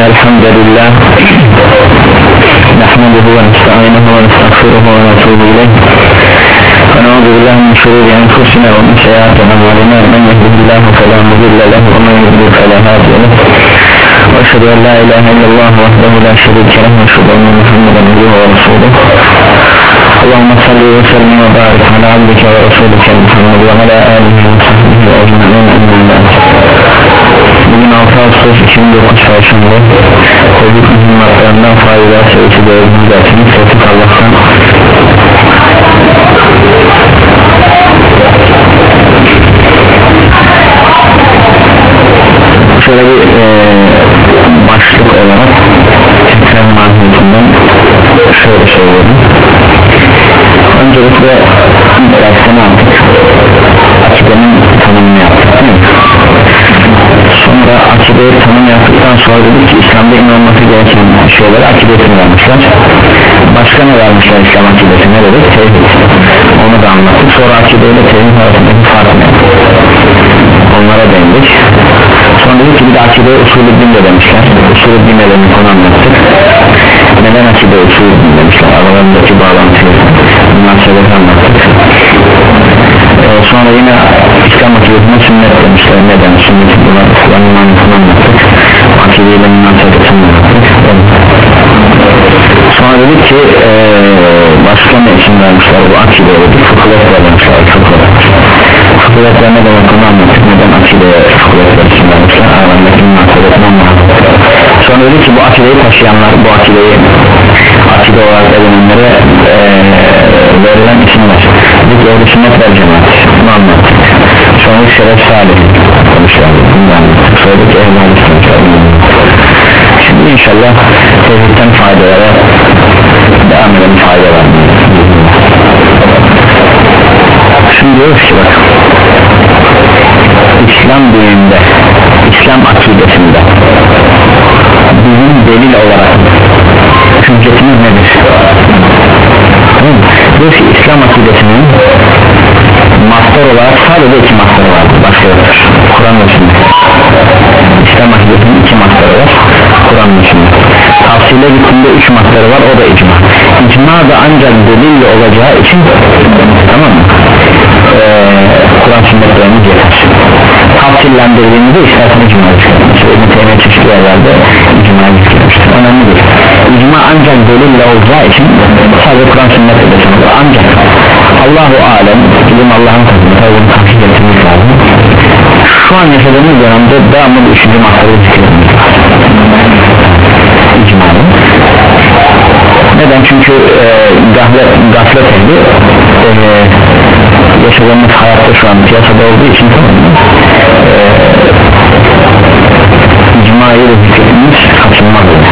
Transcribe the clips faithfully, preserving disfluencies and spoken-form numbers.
الحمد لله نحمده ونستعينه ونستغفره ونتوب إليه ونعوذ بالله من شرور أنفسنا ومن سيئات أعمالنا من يهده الله فلا مضل له ومن يضلل فلا هادي له وأشهد أن لا إله إلا الله وحده لا شريك له وأشهد أن محمدا عبده ورسوله اللهم صل وسلم وبارك على عبدك ورسولك محمد وعلى آله وصحبه أجمعين أما بعد. Bugün altı Ağustos iki bin dokuz Perşembe Covid mühimmatlarından faydalar sayısı dördüncü dersinin Tevfik Allah'tan. Şöyle bir e, başlık olarak tekrar mahiyetinden şöyle söylüyorum. Öncelikle ilk derste ne yaptık? Akidenin tanımını yaptık değil mi? Sonra akideyi tanım yaptıktan sonra dedik ki İslam'da inanması gereken şeyleri akidesini vermişler. Başka ne vermişler İslam akidesi, ne dedik? Tevhid. Onu da anlattık. Sonra akideyle tevhid arasındaki fark ne? Onlara değindik. Sonra dedik ki bir de akideye usulü din de demişler. Usulü din de demek, onu anlattık. Neden akide usulü din demişler? Aralarındaki bağlantıyı münasebeti anlattık. Ee, sonra yine İslam akidesine sünnet demişler. Neden? Sünnet bunlar İslam'ın mantıkını anlattık. Akideyle münasebetini anlattık. Sonra dedik ki ee, başka ne için vermişler bu akideye dedik. Fıkılet vermişler. Fıkılet ne demek onu anlattık. Neden akideye fıkılet için vermişler? Aralarındaki münasebetini anlattık. Sonra dedik ki bu akideyi taşıyanlar, bu akideyi akide olarak edinenlere ee, verilen isimler. Dedik ki öyle sünnet ver cemaat. Bunu anlattık. Sonra şeref salih konuşlar. Bunu anlattık. Sonra dedik ki ehl-i şimdi inşallah tevhidden faydalara devam edelim, faydalar. Şimdi diyoruz ki bak, İslam dininde, İslam akidesinde bizim delil olarak hüccetimiz nedir? Diyoruz ki İslam akidesinin mastar olarak sadece iki mastar var, başka yoktur. Kur'an ve sünnet. İslam akidesinin iki mastarı var, Kur'an ve sünnet. Tavsiyle gittiğinde üç mastarı var, o da icma. İcma da ancak delille olacağı için, tamam mı? Ee, Kur'an sünnetlerimiz yeter. Tavsillendirdiğimizde istersen icma çıkıyor. Mesela İbn-i Teymiye çeşitli yerlerde icma çıkmıştır. Önemlidir. İcma ancak delille olacağı için sadece Kur'an sünnetle de sanılır. Ancak Allahu alem, ilim Allah'ın katında, tabi bunu tahkik etmemiz lazım. Şu an yaşadığımız dönemde devamlı bir üçüncü mahtarı zikretmemiz lazım. İcmanın. Neden? Çünkü e, gaflet, gaflet ehli e, yaşadığımız hayatta şu an piyasada olduğu için e, icmayı da zikretmemiz kaçınmaz olur.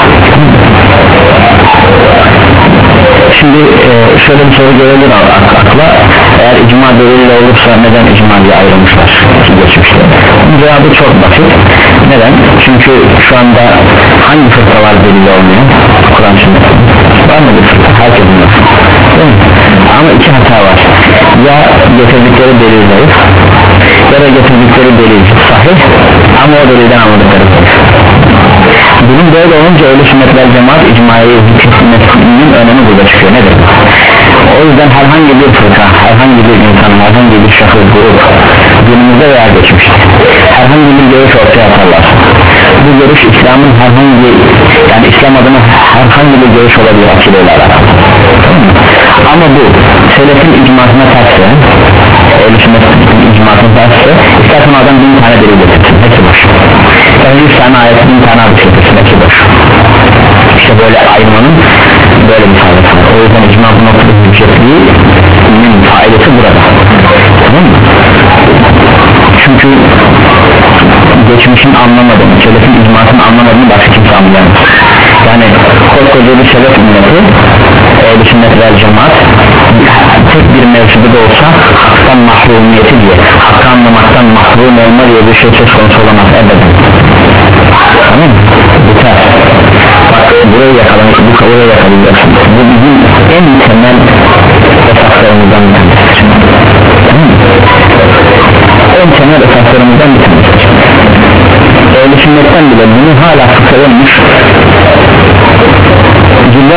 Şimdi e, şöyle bir soru gelebilir akla, eğer icma delille olursa neden icma diye ayrılmışlar ki geçmişte? Bunun cevabı çok basit. Neden? Çünkü şu anda hangi fırkalar delil olmuyor? Kur'an sünnet var mı bir fırka? Herkesin var. Ama iki hata var. Ya getirdikleri delil zayıf, ya da getirdikleri delil sahih ama o delilden anladıkları zayıf. Bunun böyle olunca öyle sünnetler cemaat icmayı zikretmesinin önemi burada çıkıyor. Nedir? O yüzden herhangi bir fırka, herhangi bir insan, herhangi bir şahıs, grup günümüzde veya geçmişte herhangi bir görüş ortaya atarlar. Bu görüş İslam'ın herhangi, yani İslam adına herhangi bir görüş olabilir akideyle alakalı. Ama bu selefin icmasına tersse, öyle sünnetin icmasına tersse, istersen adam bin tane delil getirsin, hepsi boş. Yani yüz tane ayet, bin tane ayet getirsin, hepsi boş. İşte böyle ayırmanın böyle bir faydası var. O yüzden icma bu noktada hüccetliğinin faydası burada. Tamam mı? Çünkü geçmişin anlamadığını, selefin icmasını anlamadığını başka kimse anlayamaz. Yani koskoca bir selef ümmeti, ehl-i sünnet vel cemaat tek bir mevzuda da olsa haktan mahrumiyeti diye, hakkı anlamaktan mahrum olma diye bir şey söz konusu olamaz ebeden. Tamam mı? Biter. Bak burayı yakalamak, bu burayı yakalayacaksın. Bu bizim en temel esaslarımızdan bir tanesidir. Tamam mı? En temel esaslarımızdan bir tanesidir. Ehl-i sünnetten bile bunu hala fıkha olmuş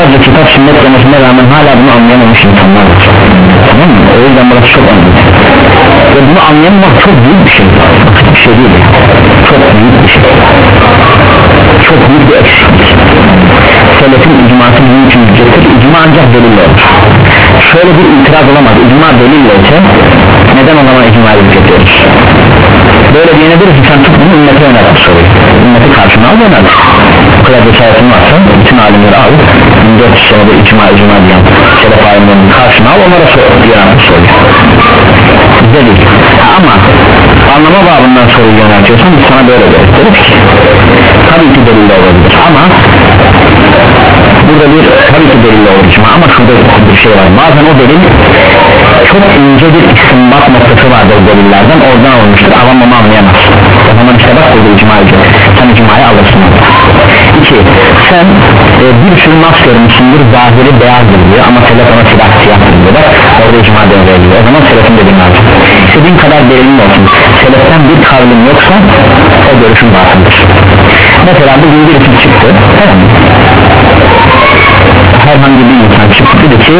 Onlarca kitap sünnet demesine rağmen hala bunu anlayamamış insanlar var. Tamam mı? O yüzden burası çok önemli. Ve bunu anlayamamak çok büyük bir şey. Bir şey değil. Çok büyük bir şey. Çok büyük bir eksiklik. Selefin icması bizim için hüccettir. İcma ancak delille olur. Şöyle bir itiraz olamaz. İcma delille ise neden o zaman icma'yı hüccetiyoruz? Böyle diyebiliriz ki sen tut bunu ümmete yöneltir soruyu. Ümmeti karşına al yöneltir. Bu kadar cesaretin varsa bütün alimleri al. bin dört yüz senede icma icma diyen Selef alimlerinin karşına al, onlara yöneltir soruyu. Bizde değil. Ama anlama babından soruyu yöneltiyorsan biz sana böyle deriz ki tabii ki delille olabilir ama burada bir tabii ki delille olur ama şurada bir şey var, bazen o delil çok ince bir istinbat noktası vardır delillerden, oradan olmuştur, avam onu anlayamaz. O zaman işte bak burada icmayı, sen icmayı alırsın. İki, sen e, bir sürü nas görmüşsündür, zahiri beyazdır diyor ama selef ona silah siyahtır diyor, bak orada icma devreye giriyor. O zaman selefin dediğin lazım. İstediğin kadar delilin olsun, seleften bir kavlim yoksa o görüşün batıldır. Mesela bugün birisi çıktı, tamam mı? Herhangi bir insan çıktı dedi ki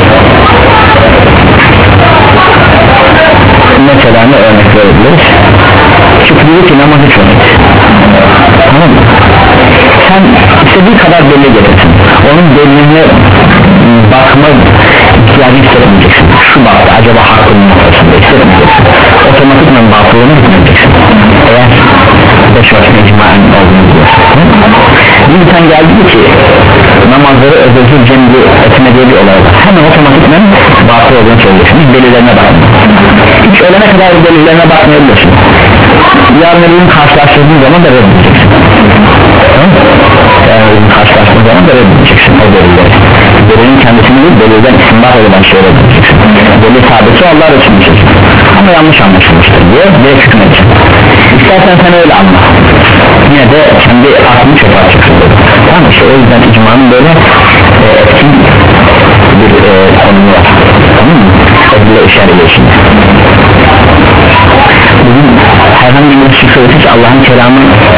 mesela ne örnek verebiliriz? Çıktı dedi ki namazı çok, tamam mı? Sen istediği kadar delil getirsin, onun deliline bakma ihtiyacı hissetmeyeceksin. Şu baktı acaba hakkının noktasında hissetmeyeceksin, otomatikman batılığına gitmeyeceksin eğer beş vakit icmaen olduğunu diyorsun. Bir insan geldi ki namazları ödülsüz cemli etme diye bir olay var, hemen otomatikman batıl olduğunu söyleyeceksin, hiç delillerine bakma, hiç ölene kadar delillerine bakmayabilirsin, yarın öbürün karşılaştırdığın zaman da reddedeceksin. Yani öbürün karşılaştırdığın zaman da reddedeceksin o delilleri, delilin kendisini değil, delilden istinbat edilen şeyler reddedeceksin. Delil sabiti Allah Resulü'nün ama yanlış anlaşılmıştır diye direkt hükmedeceksin. İstersen sen öyle anla, yine de kendi aklını çöpe atacaksın. Tamam işte, o yüzden icmanın böyle e, etkin bir e, konumu var, tamam mı? Edile işaret için bugün herhangi bir şey söyletiş Allah'ın kelamı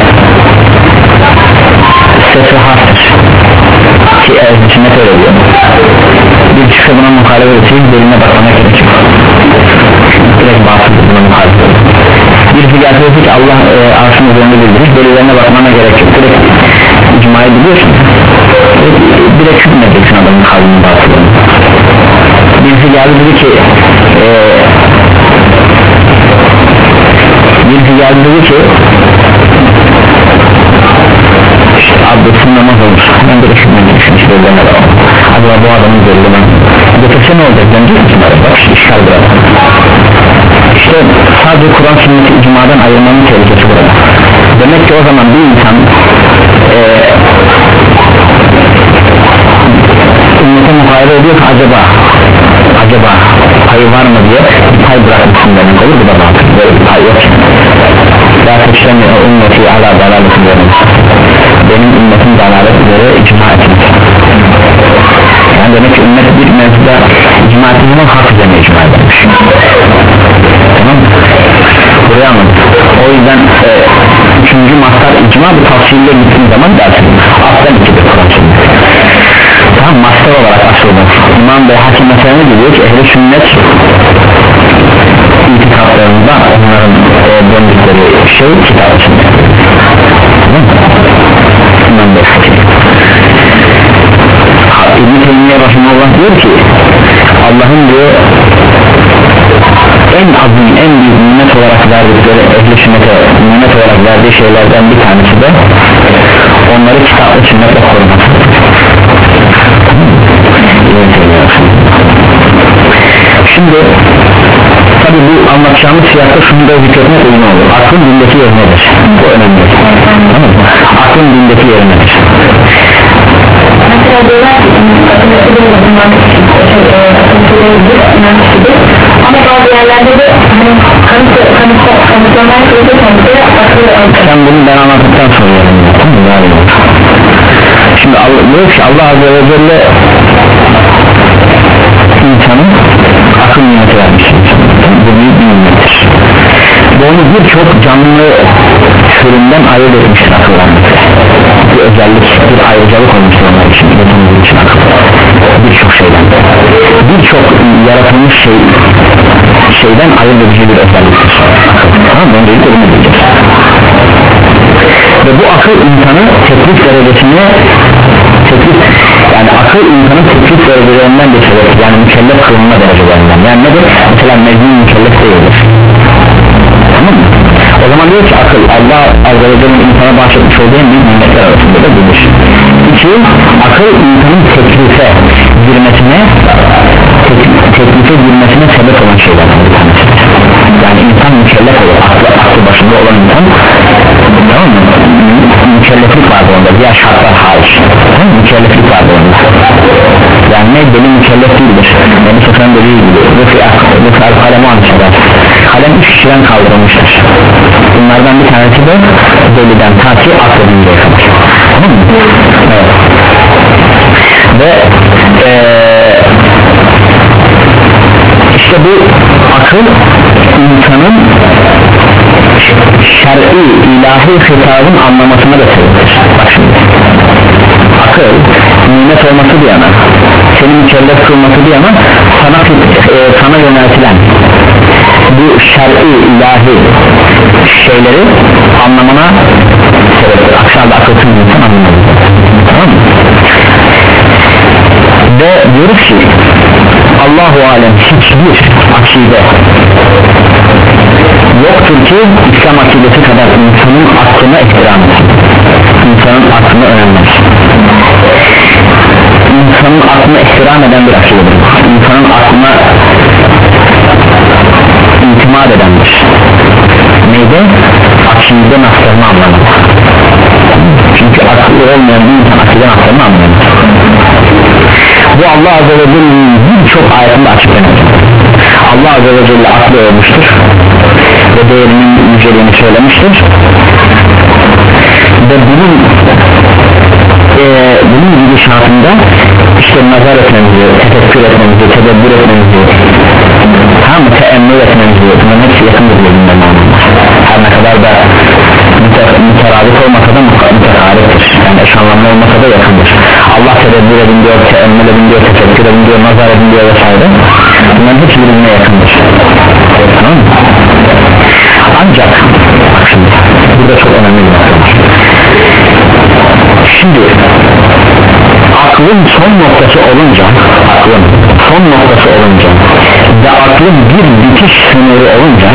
sesi harftır ki ehl-i sünnet öyle diyor. Bir çıksa buna muhalefet edeceğiz, deline bakmana gerek yok, direkt batıldır buna muhalefet. Birisi gelse ki Allah e, arşın üzerinde bildirir, delillerine bakmana gerek yok, direkt icmayı biliyorsun, direkt hükmedeceksin adamın kalbinin batılığını. Birisi geldi dedi ki e, birisi geldi dedi ki işte abdestin namaz olur, hemen direkt hükmedeceksin, işte delillerine bak, acaba bu adamın delillerine getirse ne olacak, denecek misin? Bak işte işgal biraz. İşte sadece Kur'an sünneti icmadan ayırmanın tehlikesi burada. Demek ki o zaman bir insan e, ümmete mukayede ediyor ki acaba acaba payı var mı diye bir pay bırakmışsın demek olur, bu da batıl, böyle bir pay yok. La teşremi o ümmeti ala dalaletin verin, benim ümmetim dalalet üzere icma etmiş. Yani demek ki ümmet bir mevzuda icma ettiğinden hak üzerine icma edilmiş. Tamam mı? Buraya anladım. O yüzden e, üçüncü mastar icma bir tavsiyeyle gittiğin zaman dersin aslen ikidir Kur'an sünnet. Tamam, mastar olarak asıldır. İmam Bey Hakim meselene diyor ki ehl-i sünnet itikadlarında onların e, döndükleri şey kitap-ı sünnet. Tamam mı? İmam Bey Hakim İbn-i Teymiye Rahimullah diyor ki Allah'ın diyor en azim, en büyük nimet olarak verdikleri ehl-i sünnete nimet olarak verdiği şeylerden bir tanesi de onları kitap-ı sünnetle korumak. Şimdi tabi bu anlatacağımız siyasette şunu da zikretmek uygun olur, aklın dindeki yerinedir, bu önemli. Tamam mı? Aklın dindeki yerinedir. Mesela diyorlar ki ama bazı yerlerde de kanıtlanan sen bunu ben anlattıktan sonra yarın. Şimdi diyor ki Allah Azze ve Celle insanın akıl nimeti vermiş, bu büyük bir nimettir. Bu onu birçok canlı türünden ayırt etmiştir akıllanması. Bir özellik, bir ayrıcalık olmuştur onlar için, üretimimiz için akıl. birçok yaratılmış şey şeyden ayırt edici bir özelliktir. Tamam mı? Öncelikle bunu bileceğiz. Ve bu akıl insanı teklif derecesine teklif, yani akıl insanın teklif derecelerinden geçirir, yani mükellef kılınma derecelerinden. Yani nedir? Mesela mecnun mükellef değildir. Tamam mı? O zaman diyor ki akıl Allah Azze ve Celle'nin insana bahşetmiş olduğu en büyük nimetler arasında da bilir. İki, akıl insanın teklife girmesine teklif, teklife girmesine sebep olan şeylerden bir tanesidir. Yani insan mükellef olur, aklı, aklı başında olan insan, tamam mı? Mükelleflik vardır onda, diğer şartlar hariç, tamam mı? Mükelleflik vardır onda. Yani ne benim mükellef değildir. Benim seferim dediği gibi Rıfı al-Kalem anlaşılır. Kalem üç kişiden kaldırılmıştır. Bunlardan bir tanesi de deliden ta ki akledinceye kadar. Tamam mı? Evet. Ve ee, işte bu akıl insanın şer'i ilahi hitabın anlamasına da sebeptir. Bak şimdi akıl nimet olması bir yana, seni mükellef kılması bir yana, sana, e, sana yöneltilen bu şer'i ilahi şeyleri anlamana sebeptir. Aksi halde akılsız insan anlamaz. Tamam mı? Ve diyoruz ki Allahu alem hiçbir akide yoktur ki İslam akidesi kadar insanın aklına ihtiram etsin, insanın aklına önemlidir. İnsanın aklına ihtiram eden bir akidedir. İnsanın aklına itimat edendir. Neyde? Akide naslarını anlamaz. Çünkü akıllı olmayan bir insan akide naslarını anlamaz. Bu Allah Azze ve Celle'nin birçok ayetinde açıklanır. Allah Azze ve Celle aklı olmuştur ve değerinin yüceliğini söylemiştir ve bunun e, bunun gidişatında işte nazar etmemizi, tefekkür etmemizi, tedebbür etmemizi, tam teemmül etmemizi, bunların hepsi yakındır birbirinden anlamlar. Her ne kadar da müteradif olmasa da mütekariftir, yani eş anlamlı olmasa da yakındır. Allah tedebbür edin diyor, teemmül edin diyor, tefekkür edin diyor, nazar edin diyor vesaire. Bunların hepsi birbirine yakındır. Tamam mı? Ancak bak şimdi burada çok önemli bir nokta var. Şimdi aklın son noktası olunca, aklın son noktası olunca ve aklın bir bitiş sınırı olunca,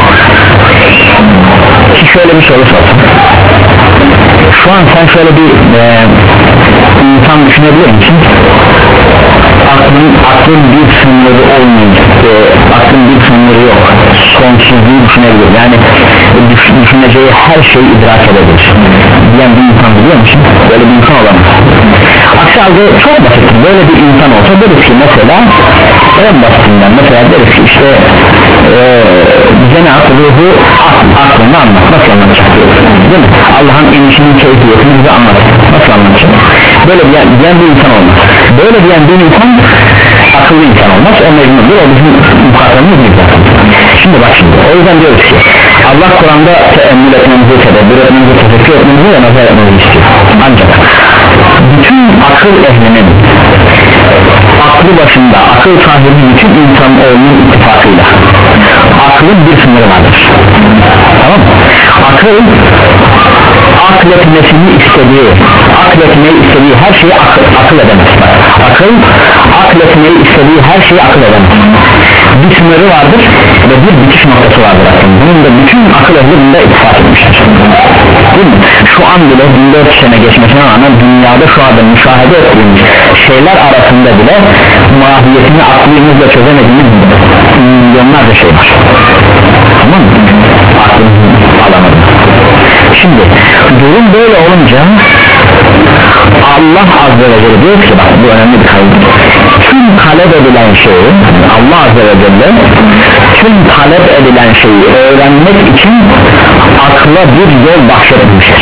ki şöyle bir soru sorsun. Şu an sen şöyle bir e, insan düşünebilir misin? Aklın, aklın bir sınırı olmayacak, e, aklın bir sınırı yok, sonsuzluğu düşünebilir, yani düş, düşüneceği her şeyi idrak edebilir diyen bir insan biliyor musun? Böyle bir insan olamaz. Aksi halde çok basit, böyle bir insan olsa deriz ki mesela en basitinden mesela deriz ki işte e, Cenab-ı ruhu aklını anlat, nasıl anlatacak değil mi? Allah'ın inişinin keyfiyetini bize anlat, nasıl anlatacak? Böyle diyen, diyen bir insan olmaz. Böyle diyen bir insan akıllı insan olmaz, o mecnundur, o bizim mukhatabımız değil zaten. Şimdi bak şimdi, o yüzden diyoruz ki Allah Kur'an'da teemmül etmemizi, tedebbür etmemizi, tefekkür etmemizi ve nazar etmemizi istiyor. Ancak bütün akıl ehlinin aklı başında, akıl sahibi bütün insan oğlunun ittifakıyla aklın bir sınırı vardır. Tamam mı? Akıl akletmesini istediği, akletmeyi istediği her şeyi akıl, akıl edemez. Akıl akletmeyi istediği her şeyi akıl edemez. Bir sınırı vardır ve bir bitiş noktası vardır aslında. Bunun da bütün akıl ehli bunda ittifak etmiştir. Değil mi? Şu an bile bin dört yüz sene geçmesine rağmen dünyada şu anda müşahede ettiğimiz şeyler arasında bile mahiyetini aklımızla çözemediğimiz milyonlarca şey var. Tamam mı? Aklımızı alamadım. Şimdi durum böyle olunca Allah Azze ve Celle diyor ki bak bu önemli bir kaydı. Tüm talep edilen şeyi Allah Azze ve Celle tüm talep edilen şeyi öğrenmek için akla bir yol bahşetmiştir.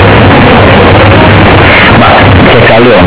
Bak tekrarlıyorum.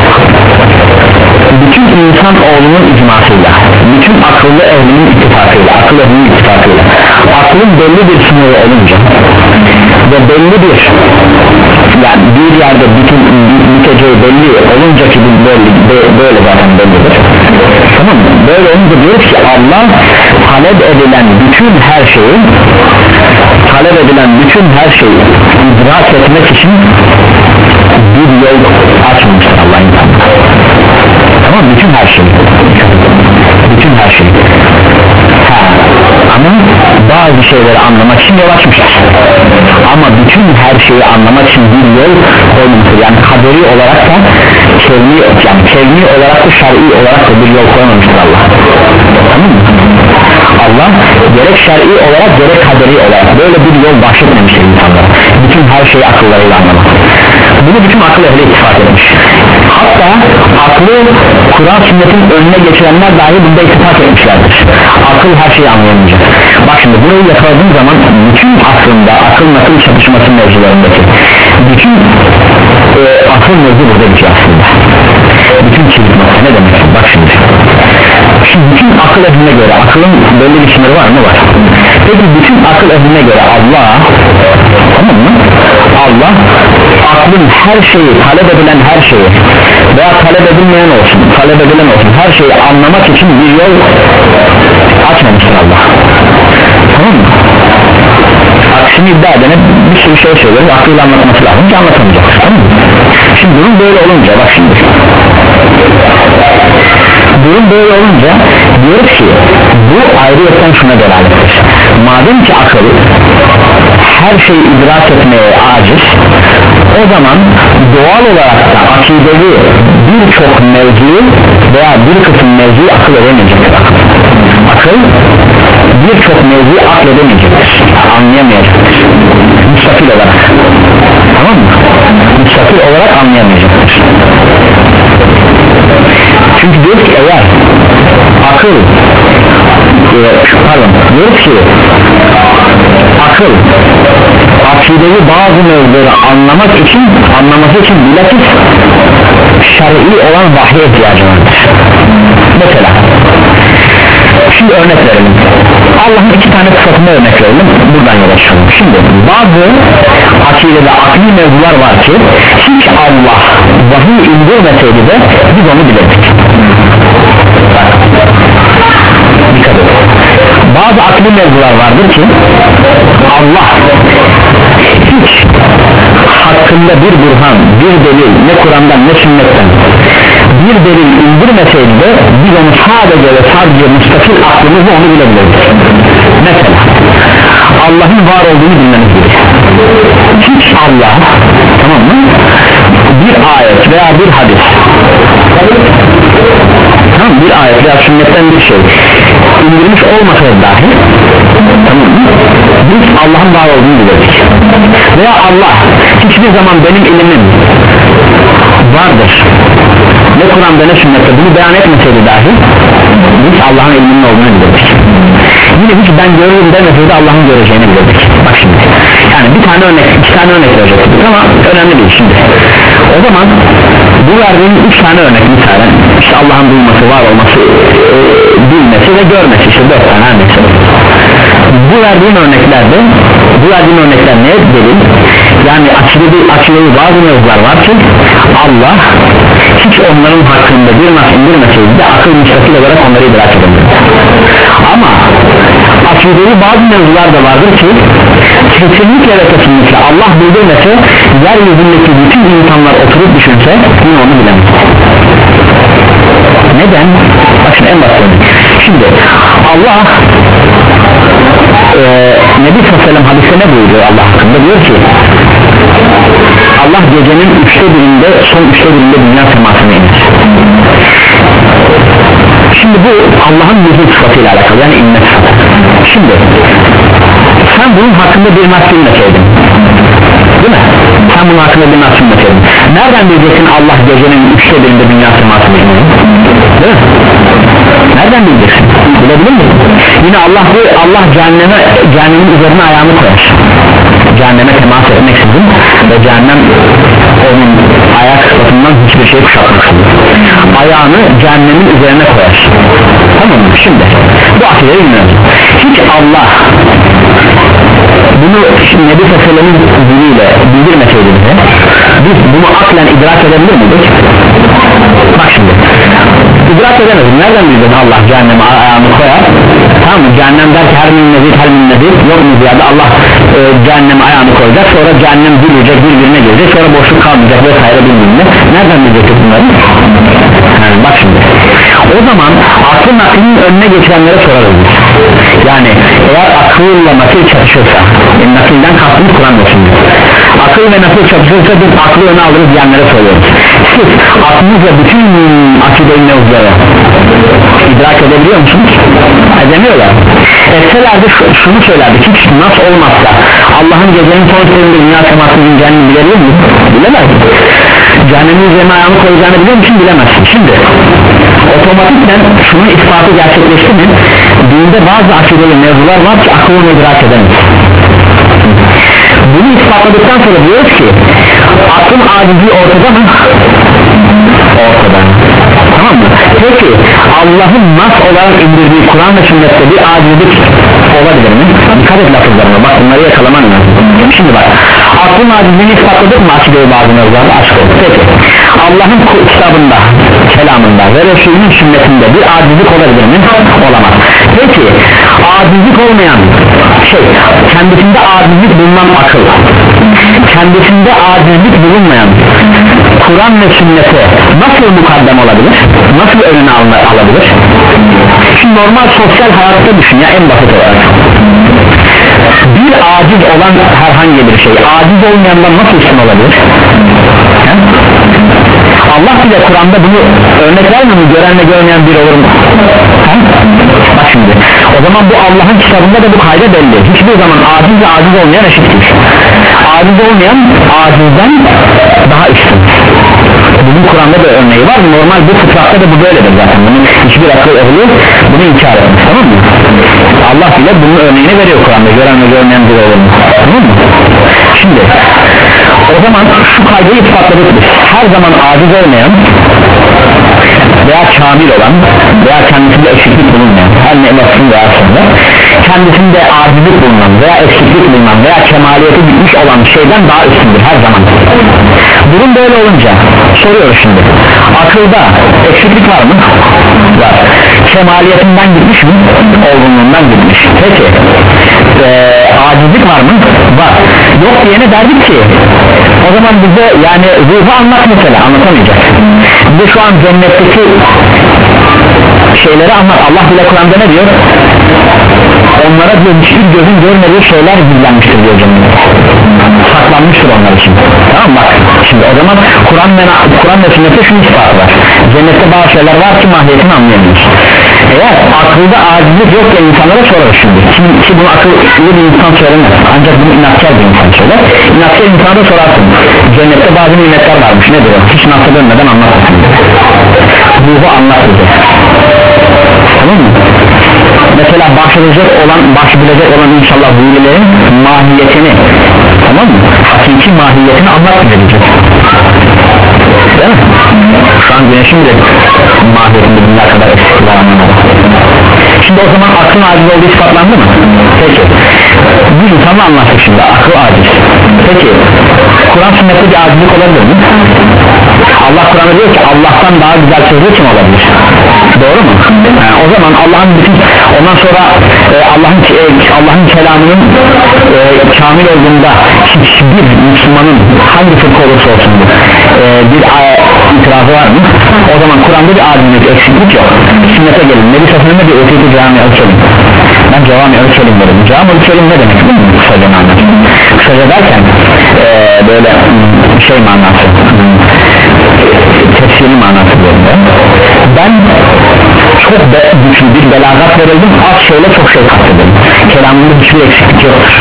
Bütün insan oğlunun icmasıyla, bütün akıllı ehlinin ittifakıyla, akıl ehlinin ittifakıyla aklın belli bir sınırı olunca ve belli bir yani bir yerde bütün biteceği belli olunca ki bu böyle, böyle zaten bellidir. Tamam mı? Böyle olunca diyoruz ki Allah talep edilen bütün her şeyi talep edilen bütün her şeyi idrak etmek için bir yol açmamıştır Allah'ın. Tamam, bütün her şey bütün her şey ha, ama bazı şeyleri anlamak için yol açmıştır ama bütün her şeyi anlamak için bir yol koymuştur. Yani kaderi olarak da kevni, yani kevni olarak da şer'i olarak da bir yol koymamıştır Allah. Tamam mı? Allah gerek şer'i olarak gerek kaderi olarak böyle bir yol bahşetmemiştir insanlara, bütün her şeyi akıllarıyla anlamak. Bunu bütün akıl ehli ittifak etmiş. Hatta aklı Kur'an sünnetin önüne geçirenler dahi bunda ittifak etmişlerdir. Akıl her şeyi anlayamayacak. Bak şimdi burayı yakaladığın zaman bütün aklında akıl nakıl çatışması mevzularındaki bütün e, akıl mevzu burada bitiyor aslında. Bütün kilit nokta ne demek? Bak şimdi Şimdi bütün akıl ehline göre akılın belli bir sınırı var mı? Var. Peki bütün akıl ehline göre Allah, tamam mı? Allah aklın her şeyi, talep edilen her şeyi veya talep edilmeyen olsun, talep edilen olsun her şeyi anlamak için bir yol açmamıştır Allah. Tamam mı? Aksini iddia edene bir sürü şey söylüyoruz, aklıyla anlatması lazım ki anlatamayacak. Tamam mı? Şimdi durum böyle olunca bak şimdi durum böyle olunca diyoruz ki bu ayrıyeten şuna delalettir. Madem ki akıl her şeyi idrak etmeye aciz, o zaman doğal olarak da akidevi birçok mevzuyu veya bir kısım mevzuyu akıl edemeyecektir. Akıl birçok mevzuyu akledemeyecektir, anlayamayacaktır müstakil olarak. Tamam mı? Müstakil olarak anlayamayacaktır. Çünkü diyor ki eğer akıl pardon diyor ki akıl akidevi bazı mevzuları anlamak için anlaması için bilakis şer'i olan vahye ihtiyacı vardır. Mesela şimdi örnek verelim, Allah'ın iki tane sıfatına örnek verelim, buradan yola çıkalım. Şimdi bazı akidede akli mevzular var ki hiç Allah vahiy indirmeseydi de biz onu bilirdik. Dikkat edin, bazı akli mevzular vardır ki Allah hiç hakkında bir burhan, bir delil, ne Kur'an'dan ne sünnetten bir delil indirmeseydi de biz onu sadece ve sadece müstakil aklımızla onu bilebiliriz. Mesela Allah'ın var olduğunu bilmemiz gerekiyor. Hiç Allah, tamam mı, bir ayet veya bir hadis, tamam, bir ayet veya sünnetten bir şey indirmiş olmasaydı dahi, tamam mı, biz Allah'ın var olduğunu bilirdik. Veya Allah hiçbir zaman benim ilimim vardır, ne Kur'an'da ne sünnette bunu beyan etmeseydi dahi biz Allah'ın ilminin olduğunu bilirdik. Yine hiç ben görürüm demeseydi Allah'ın göreceğini bilirdik. Bak şimdi yani bir tane örnek, iki tane örnek verecektik ama önemli değil şimdi. O zaman bu verdiğim üç tane örnek misalen işte Allah'ın duyması, var olması, e, bilmesi ve görmesi, işte dört tane her neyse. Bu verdiğim örneklerde bu verdiğim örnekler ne delil? Yani açılı açılı bazı mevzular var ki Allah hiç onların hakkında bir nas indirmeseydi de akıl müstakil olarak onları idrak edildi. Ama akideli bazı mevzular da vardır ki kesinlikle ve kesinlikle Allah bildirmese yeryüzündeki bütün insanlar oturup düşünse yine onu bilemez. Neden? Bak şimdi en basit. Şimdi Allah e, Nebi sallallahu aleyhi ve sellem hadiste ne buyuruyor Allah hakkında? Diyor ki Allah gecenin üçte birinde, son üçte birinde dünya semasına iner. Şimdi bu Allah'ın nüzul sıfatıyla alakalı, yani inme sıfatı. Şimdi sen bunun hakkında bir nas bilmeseydin, değil mi? Sen bunun hakkında bir nas bilmeseydin, nereden bileceksin Allah gecenin üçte birinde dünya semasına iner? Değil mi? Nereden bileceksin? Bilebilir misin? Yine Allah bu Allah cehenneme, cehennemin üzerine ayağını koyar. Cehenneme temas etmeksizin ve cehennem onun ayak sıfatından hiçbir şey kuşatmaksızın ayağını cehennemin üzerine koyar. Tamam mı? Şimdi bu akideyi bilmiyoruz. Hiç Allah bunu Nebi Sallallahu diliyle bildirmeseydi bize, biz bunu aklen idrak edebilir miydik? Bak şimdi idrak edemez. Nereden bilecek Allah cehenneme ayağını koyar? Tamam mı? Cehennem der ki her min nezid her min nezid yok mu ziyade Allah e, cehenneme ayağını koyacak, sonra cehennem bilecek, birbirine gelecek, sonra boşluk kalmayacak vesaire bilmem ne. Nereden bilecek bunları? Yani bak şimdi o zaman akıl naklinin önüne geçirenlere sorarız biz. Yani eğer akılla nakil çatışırsa, yani nakilden kastımız Kur'an ve sünnet, akıl ve nakil çatışırsa biz aklı öne alırız diyenlere soruyoruz. Siz aklınızla bütün akide-i mevzuları idrak edebiliyor musunuz? Edemiyorlar. Etselerdi şunu söylerdi, hiç nasıl olmazsa Allah'ın gecenin son üstlerinde dünya semasının cehennemi bilebiliyor mu? Bilemez. Cehennemin üzerine ayağını koyacağını biliyor musun? Bilemezsin. Şimdi otomatikten şunun ispatı gerçekleşti mi? Dinde bazı akideli mevzular var ki akılını idrak edemez. Bunu ispatladıktan sonra diyoruz ki aklın acizliği ortada mı? Ortada. Tamam mı? Peki Allah'ın nas olarak indirdiği Kur'an ve sünnette bir acizlik olabilir mi? Dikkat et lafızlarına, bak bunları yakalaman lazım. Şimdi bak, aklın acizliğini ispatladık mı akideli bazı mevzularda? Aşk olsun. Peki Allah'ın kitabında, kelamında ve Resulünün sünnetinde bir acizlik olabilir mi? Olamaz. Peki acizlik olmayan şey, kendisinde acizlik bulunan akıl, kendisinde acizlik bulunmayan Kur'an ve sünnete nasıl mukaddem olabilir? Nasıl önüne alabilir? Şimdi normal sosyal hayatta düşün ya, en basit olarak bir aciz olan herhangi bir şey aciz olmayandan nasıl üstün olabilir? He? Allah bile Kur'an'da bunu örnek vermiyor mu? Görenle görmeyen bir olur mu? He? Bak şimdi o zaman bu Allah'ın kitabında da bu kayda belli. Hiçbir zaman aciz ve aciz olmayan eşittir. Aciz olmayan acizden daha üstün. Bunun Kur'an'da da örneği var. Normal bu fıtratta da bu böyledir zaten. Bunun hiçbir akıl ehli bunu inkar etmiş, tamam mı? Allah bile bunun örneğini veriyor Kur'an'da. Gören ve görmeyen bir olur mu? Tamam mı? Şimdi o zaman şu kaydı ispatladık biz. Her zaman aciz olmayan veya kamil olan veya kendisinde eksiklik bulunmayan, her ne lafın veya sonra kendisinde acizlik bulunan veya eksiklik bulunan veya kemaliyeti bitmiş olan şeyden daha üstündür her zaman. Durum böyle olunca soruyoruz şimdi, akılda eksiklik var mı? Var. Kemaliyetinden gitmiş mi? Olgunluğundan gitmiş. Peki ee, acizlik var mı? Var. Yok diyene derdik ki o zaman bize yani ruhu anlat mesela, anlatamayacak. Bize şu an cennetteki şeyleri anlat. Allah bile Kur'an'da ne diyor? Onlara diyor hiçbir gözün görmediği şeyler gizlenmiştir diyor cennette. Saklanmıştır onlar için. Tamam bak şimdi o zaman Kur'an ve Kur'an ve sünnette şunu ispatı var. Cennette bazı şeyler var ki mahiyetini anlayamıyoruz. Eğer akılda acizlik yok ya insanlara sorarız şimdi. Şimdi ki bunu akıllı bir insan söylemez. Ancak bunu inatkar bir insan söyler. İnatkar insana da sorarsın. Cennette bazı nimetler varmış. Nedir o? Hiç nasıl dönmeden anlatmasın. Ruhu anlat bize. Tamam mı? Mesela başlayacak olan, başlayacak olan inşallah bu iyiliğin mahiyetini, tamam mı? Hakiki mahiyetini anlatmayacak. Değil mi? Şu an güneşin bile mahiyetinde dünya kadar eksikler anlamalı. Şimdi o zaman aklın aciz olduğu ispatlandı mı? Peki bir insanla anlattık şimdi, akıl aciz. Peki Kur'an sünnette bir acizlik olabilir mi? Allah Kur'an'da diyor ki Allah'tan daha güzel sözü kim olabilir? Doğru mu? Yani o zaman Allah'ın bütün ondan sonra e, Allah'ın e, Allah'ın kelamının e, kamil olduğunda hiçbir Müslümanın hangi fırka olursa olsun e, bir itirazı var mı? O zaman Kur'an'da bir acizlik, eksiklik yok. Sünnete gelin. Nebi Sefir'inde bir öteki cami ölçelim. Ben cami ölçelim dedim. Cami ölçelim ne demek? Değil mi? Kısaca manası. Kısaca derken e, böyle şey manası, tefsiri manası diyorum. Ben çok be, güçlü bir belagat verildim, az şeyle çok şey katledim. Kelamında hiçbir eksiklik yoktur.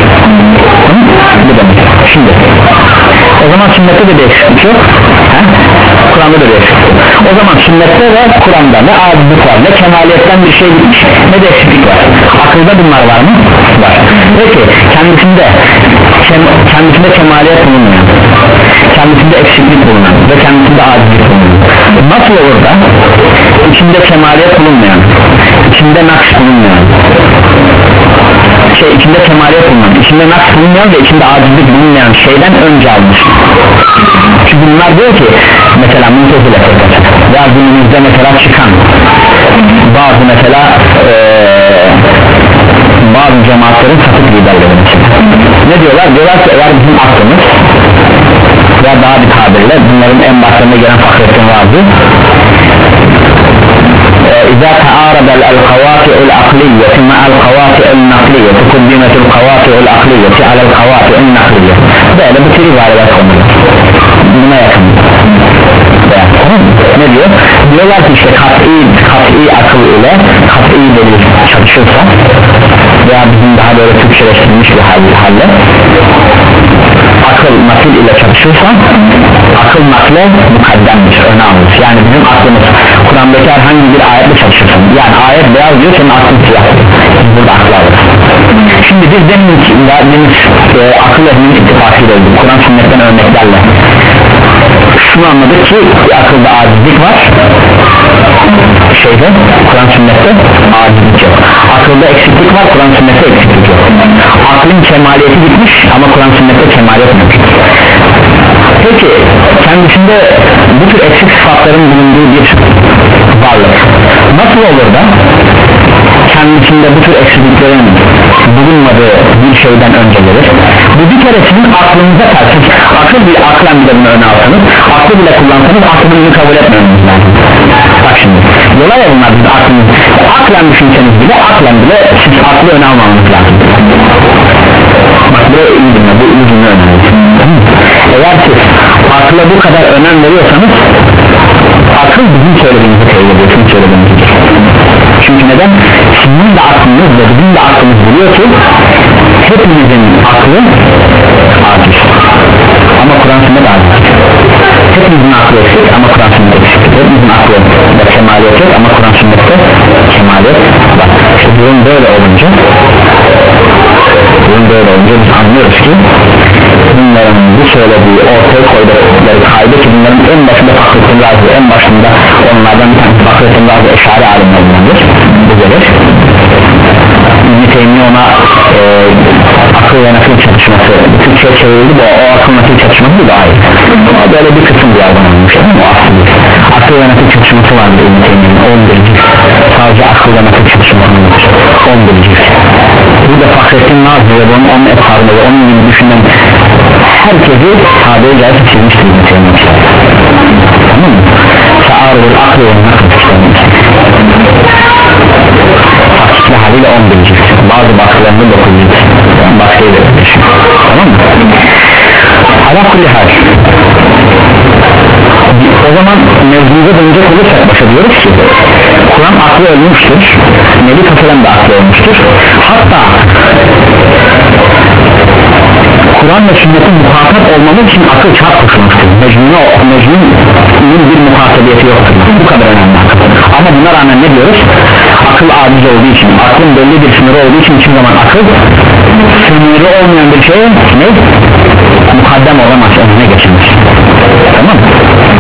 Bu demek. Şimdi o zaman sünnette de bir eksiklik yok. He? Kur'an'da da bir eksiklik yok. O zaman sünnette ve Kur'an'da ne acizlik var, ne kemaliyetten bir şey gitmiş, ne de eksiklik var. Akılda bunlar var mı? Var. Peki kendisinde kem, kendisinde kemaliyet bulunmayan, kendisinde eksiklik bulunan ve kendisinde acizlik bulunan nasıl olur da içinde kemaliyet bulunmayan, içinde naks bulunmayan şey, içinde kemaliyet bulunan, içinde naks bulunmayan ve içinde acizlik bulunmayan şeyden önce almış. Çünkü bunlar diyor ki mesela Mu'tezile ya günümüzde mesela çıkan bazı mesela ee, bazı cemaatlerin sapık liderleri mesela ne diyorlar? Diyorlar ki eğer bizim aklımız ya daha bir tabirle bunların en başlarında gelen Fahrettin vardı إذا تعارض القواطع العقلية مع القواطع النقلية قدمت القواطع العقلية على القواطع النقلية böyle bu tür ibareler konuyor buna yakın ne diyor? Diyorlar ki işte kat'i, kat'i akıl ile kat'i delil çalışırsa veya bizim daha böyle Türkçeleştirilmiş bir halle akıl nakil ile çalışırsa akıl nakle mukaddemdir, öne alır. Yani bizim aklımız Kur'an'daki herhangi bir ayetle çalışırsın, yani ayet beyaz diyor, senin aklın siyah, burada akıl alır. Şimdi biz demin verdiğimiz e, akıl ehlinin ittifakıyla oldu Kur'an sünnetten örneklerle şunu anladık ki akılda acizlik var, şeyde Kur'an sünnette acizlik yok. Akılda eksiklik var, Kur'an sünnette eksiklik yok. Aklın kemaliyeti gitmiş ama Kur'an sünnette kemaliyet mevcut. Peki kendisinde bu tür eksik sıfatların bulunduğu bir varlık nasıl olur da kendisinde bu tür eksikliklerin bulunmadığı bir şeyden önce gelir? Bu bir kere sizin aklınıza ters. Akıl bile, aklen bile bunu öne alsanız, aklı bile kullansanız aklınızı kabul etmemeniz lazım. Bak şimdi yola ya bunlar, biz aklınız aklen düşünseniz bile aklen bile siz aklı öne almanız lazım. Bak buraya iyi dinle, bu iyi dinle önemli. Eğer siz akla bu kadar önem veriyorsanız akıl bizim söylediğimizi teyit ediyor, bizim söylediğimizi. Çünkü neden? Sizin de aklınız ve bizim de aklımız biliyor ki hepimizin aklı aciz ama Kur'an sünnet aciz. Hepimizin aklı eksik ama Kur'an sünnet eksik. Hepimizin aklı da kemaliyet yok ama Kur'an sünnette kemaliyet var. İşte durum böyle olunca durum böyle olunca biz anlıyoruz ki bunların bu söylediği ortaya koydukları kaydı ki bunların en başında Fahrettin Razi, en başında onlardan bir tanesi Fahrettin Razi eşari alimlerindendir. Bu gelir İbn-i Teymiye ona e, akıl ve nakil çatışması Türkçe'ye çevrildi bu, o akıl nakil çatışması bu da ayrı ama böyle bir kısım bir yardım olmuş değil mi? O akıl, akıl ve nakil çatışması vardı İbn-i Teymiye'nin on bir cilt sadece akıl ve nakil çatışması on bir cilt. Burada Fahrettin Razi ve onun on etharını ve onun gibi düşünen herkesi tabiri caizse çizmiştir İbn-i Teymiye. Tamam mı? Sa'arul akıl ve nakil hakikli haliyle on bir cilt, bazı bakılarında dokuz cilt, yani bakıyı da düşün. Tamam mı? Ala kulli hal. O zaman mevzuya dönecek olursak başa diyoruz ki Kur'an aklı ölmüştür, Nebi Tasarım da aklı ölmüştür. Hatta Kur'an ve sünnetin muhatap olmamız için akıl çarp koşulmuştur. Mecnun'un Mecnun'un bir muhatabiyeti yoktur. Bu kadar önemli akıl. Ama buna rağmen ne diyoruz? Akıl aciz olduğu için, aklın belli bir sınırı olduğu için hiçbir zaman akıl sınırı olmayan bir şey ne? Mukaddem olamaz, önüne geçilmez. Tamam mı?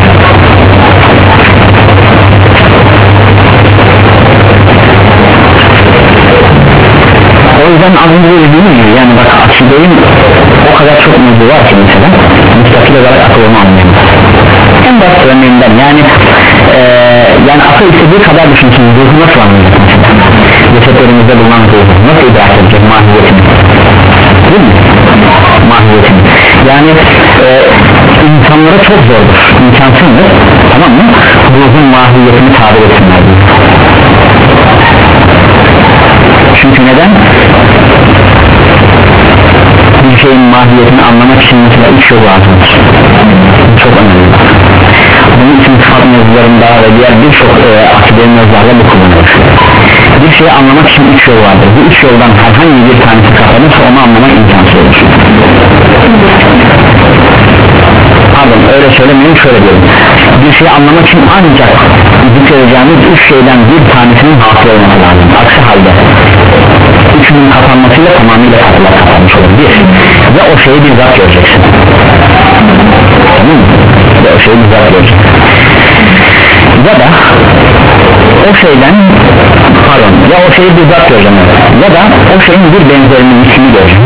O yüzden az önce dediğimiz gibi yani bak akideyin o kadar çok mevzu var ki mesela müstakil olarak akılını anlayalım. En basit örneğinden yani ee, yani akıl istediği kadar düşünsün, ruhu nasıl anlayacak mesela? Cesetlerimizde bulunan ruhu nasıl idrak edecek mahiyetini? Değil mi? Mahiyetini. Yani e, insanlara çok zordur, imkansızdır, tamam mı? Ruhun mahiyetini tabir etsinler diye. Çünkü neden? Bir şeyin mahiyetini anlamak için mesela üç yol lazımdır. Çok önemli. Bunun için sıfat mevzularında ve diğer birçok e, akidenin mevzularla bu kullanılır. Bir şeyi anlamak için üç yol vardır. Bu üç yoldan herhangi bir tanesi kapanırsa onu anlamak imkansız olur. Pardon öyle söylemeyeyim, şöyle diyorum. Bir şeyi anlamak için ancak zikredeceğimiz üç şeyden bir tanesinin hasıl olması lazım. Aksi halde üçünün kapanmasıyla tamamıyla kapılar kapanmış olur. Bir, ve o şeyi bizzat göreceksin. Tamam mı? Ve o şeyi bizzat göreceksin. Ya da o şeyden pardon ya o şeyi bizzat göreceğim ya da o şeyin bir benzerinin ismini göreceğim.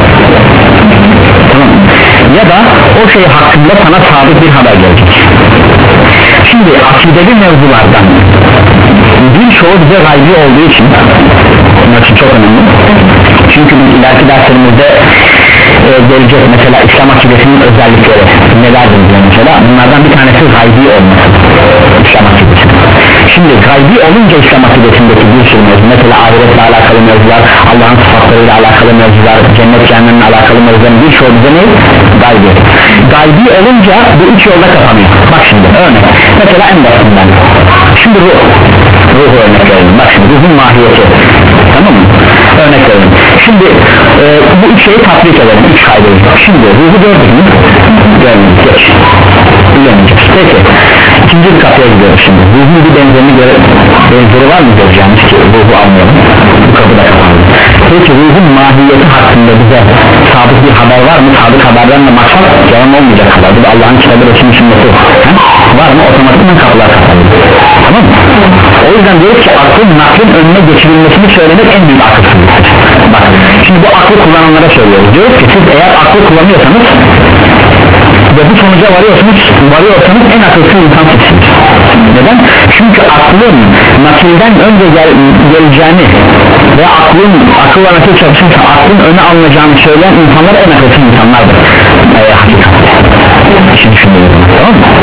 Tamam mı? Ya da o şey hakkında sana sabit bir haber gelecek. Şimdi akidevi mevzulardan birçoğu bize gaybi olduğu için bunun için çok önemli, çünkü biz ileriki derslerimizde e, gelecek mesela İslam akidesinin özellikleri nelerdir diye, mesela bunlardan bir tanesi gaybi olması İslam akidesi. Şimdi gaybi olunca İslam akidesindeki bir sürü mevzu, mesela ahiretle alakalı mevzular, Allah'ın sıfatlarıyla alakalı mevzular, cennet cehennemle alakalı mevzuların birçoğu bize ne? Gaybi. Gaybi olunca bu üç yolda kapanıyor. Bak şimdi örnek, mesela en basitinden şimdi ruh, ruhu örnek verelim. Bak şimdi ruhun mahiyeti, tamam mı? Örnek verelim. Şimdi e, bu üç şeyi tatbik edelim, üç kaydıyı. Şimdi ruhu gördük mü? Görmedik, geç bilemeyeceğiz. Peki ikinci bir kapıya gidiyoruz şimdi. Ruhun bir benzerini göre, benzeri var mı göreceğimiz ki ruhu almayalım, bu kapı da kapandı. Peki ruhun mahiyeti hakkında bize sabit bir haber var mı? Sabit haberden de maksat yalan olmayacak haber. Bu da Allah'ın kitabı Resulü sünneti var mı? Otomatikman kapılar kapandı, tamam mı? O yüzden diyoruz ki aklın naklin önüne geçirilmesini söylemek en büyük akılsızlıktır. Bak şimdi bu aklı kullananlara söylüyoruz, diyoruz ki siz eğer aklı kullanıyorsanız ve bu sonuca varıyorsunuz, varıyorsanız en akılsız insan sizsiniz. Neden? Çünkü aklın nakilden önce gel, geleceğini ve aklın akılla nakil çalışırsa aklın öne alınacağını söyleyen insanlar en akılsız insanlardır. Ee, hakikat. İşi düşünüyorum, tamam mı?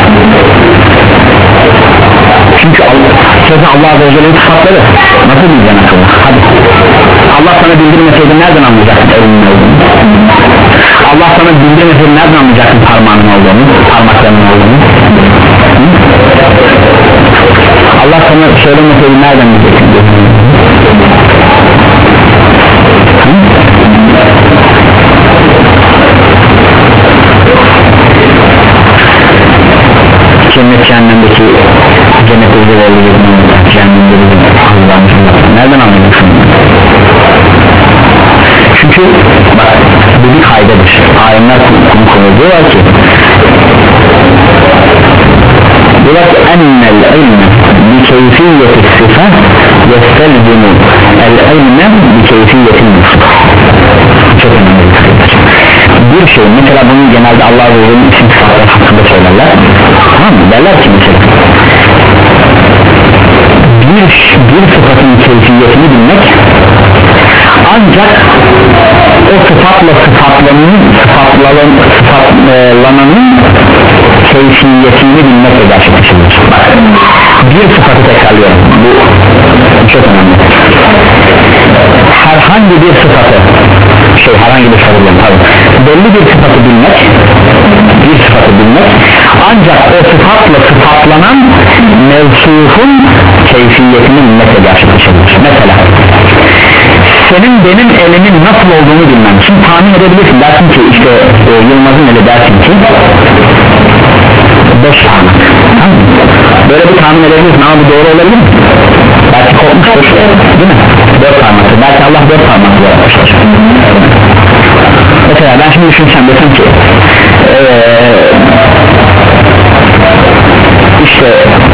Çünkü Allah, sözü Allah Azze ve Celle'nin sıfatları nasıl bileceksin akıllı? Hadi. Allah sana bildirmeseydi nereden anlayacaksın elinin olduğunu? Allah sana bildirmeseydi nereden anlayacaksın parmağının olduğunu, parmaklarının olduğunu? Hı? Allah sana söylemeseydi nereden bileceksin? Cennet cehennemdeki cennet üzerinde cehennemde Allah'ın nereden anlayacaksın? Çünkü bak bu bir kaydedir. Ayetler konu diyorlar ki diyorlar ki ennel ilme bi keyfiyeti sıfat yestelzimu el ilme bi keyfiyeti sıfat. Çok önemli bir kaydedir. Bir şey mesela bunu genelde Allah Azze ve Celle'nin isim sıfatları hakkında söylerler, tamam mı? Derler ki mesela bir, bir sıfatın keyfiyetini bilmek ancak o sıfatla sıfatlananın sıfatlanan, sıfatlananın keyfiyetini bilmekle gerçekleşir. Bir sıfatı tekrarlıyorum, bu çok önemli. Herhangi bir sıfatı şey herhangi bir sıfatı belli bir sıfatı bilmek, bir sıfatı bilmek ancak o sıfatla sıfatlanan mevsufun keyfiyetini bilmekle gerçekleşir. Mesela senin benim elimin nasıl olduğunu bilmem için tahmin edebilirsin, dersin ki işte e, Yılmaz'ın eli, dersin ki beş parmak, tamam mı? Böyle bir tahmin edebilirsin ama bu doğru olabilir mi? Belki kopmuştur, değil mi? Dört parmaktır, belki Allah dört parmaklı yapmıştır. Mesela ben şimdi düşünsem desem ki ee, işte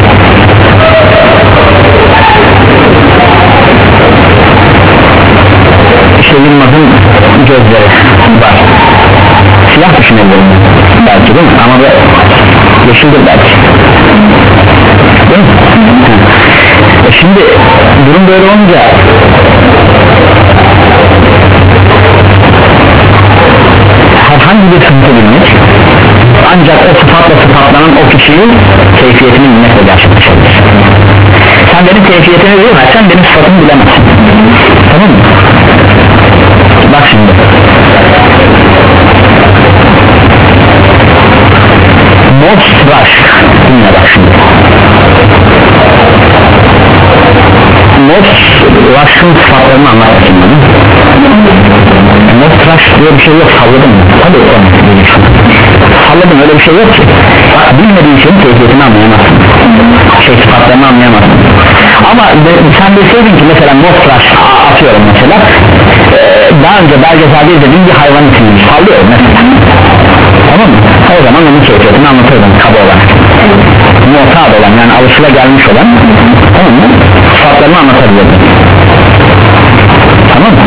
işte Yılmaz'ın gözleri var, siyah düşünebilirim belki, değil mi? Ama bu yeşildir belki, değil mi? E şimdi durum böyle olunca herhangi bir sıfatı bilmek ancak o sıfatla sıfatlanan o kişinin keyfiyetini bilmekle gerçekleşir. Sen benim keyfiyetimi bilemezsen benim sıfatımı bilemezsin, tamam mı? Bak şimdi Mostraş dinle bak şimdi Mostraş'ın sıfatlarını anlatayım bana. Mostraş diye bir şey yok, salladım mı? Tabii o salladım, öyle bir şey yok ki. Bak bilmediğin şeyin keyfiyetini anlayamazsın, şey sıfatlarını anlayamazsın. Ama sen bilseydin ki mesela Mostraş atıyorum mesela ee, daha önce belgeselde izlediğin bir hayvan isimini sallıyorum mesela, tamam mı? O zaman onun keyfiyetini anlatırdım kaba olarak, muhtat olan yani alışılagelmiş olan, tamam mı? Sıfatlarını anlatabilirdim, tamam mı?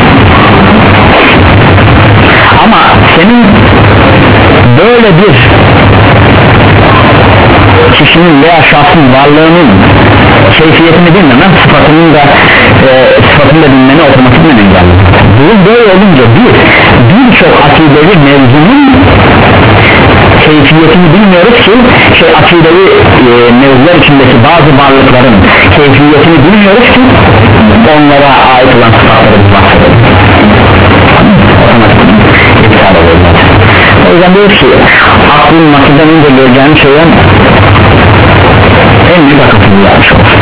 Ama senin böyle bir kişinin veya şahsın varlığının keyfiyetini bilmemen sıfatının da e, sıfatını da bilmeni otomatikman engeller. Durum böyle olunca bir birçok akidevi mevzunun keyfiyetini bilmiyoruz ki şey akidevi e, mevzular içindeki bazı varlıkların keyfiyetini bilmiyoruz ki onlara ait olan sıfatları biz bahsedelim. O yüzden diyoruz ki aklın nakilden önce göreceğini söyleyen en büyük akılsızlığı yapmış olur.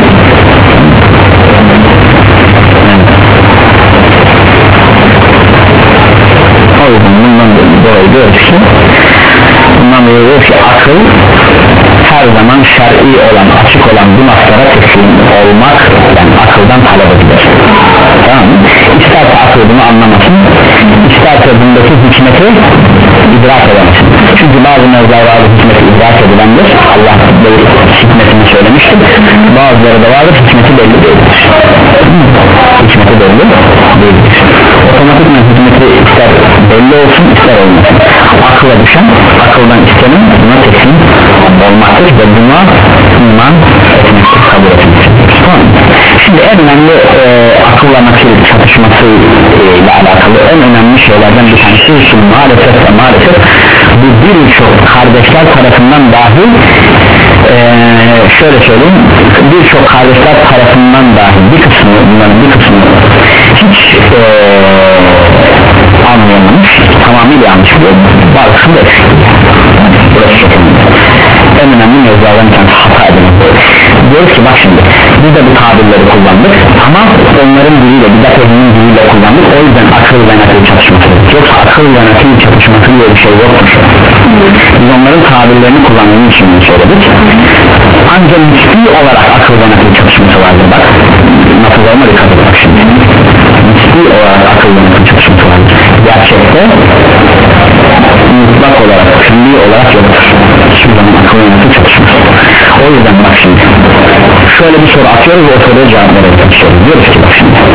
O yüzden bundan dolayı diyoruz ki bundan dolayı diyoruz ki akıl her zaman şer'i olan, açık olan bu naslara teslim olmak yani akıldan talep edilir. Tamam mı? İsterse akıl bunu anlamasın, isterse bundaki hikmeti idrak edemesin. Çünkü bazı mevzularda hikmeti idrak edilendir, Allah hikmetini söylemiştir, bazıları da vardır hikmeti belli değildir. Hikmeti belli değildir. Otomatikman hikmeti ister belli olsun ister olmasın. Akla düşen, akıldan istenen buna teslim olmaktır ve buna iman etmektir, kabul etmektir. Tamam. Şimdi en önemli e, akılla nakil çatışması e, ile alakalı en önemli şeylerden bir tanesi şu maalesef ve maalesef bu birçok kardeşler tarafından dahi e, şöyle söyleyeyim birçok kardeşler tarafından dahi bir kısmı bunların bir kısmı hiç e, anlayamamış, tamamıyla yanlış biliyor, bazısını da eksik. Burası çok önemli. En önemli mevzulardan bir tanesi hata edilmek. Diyoruz ki bak şimdi biz de bu tabirleri kullandık ama onların diliyle, bidat ehlinin diliyle kullandık, o yüzden akıl ve nakil çatışması. Yoksa akıl ve nakil çatışması diye bir şey yoktur. Biz onların tabirlerini kullandığımız için söyledik. Ancak nispi olarak akıl ve nakil çatışması vardır. Bak nasıllarına dikkat edin bak şimdi. Nispi olarak akıl ve nakil çatışması vardır. Gerçekte mutlak olarak, külli olarak yoktur. Hiçbir zaman akıl ve nakil çatışması. O yüzden bak şimdi şöyle bir soru atıyoruz ve o soruya cevap verelim. Diyoruz ki bak şimdi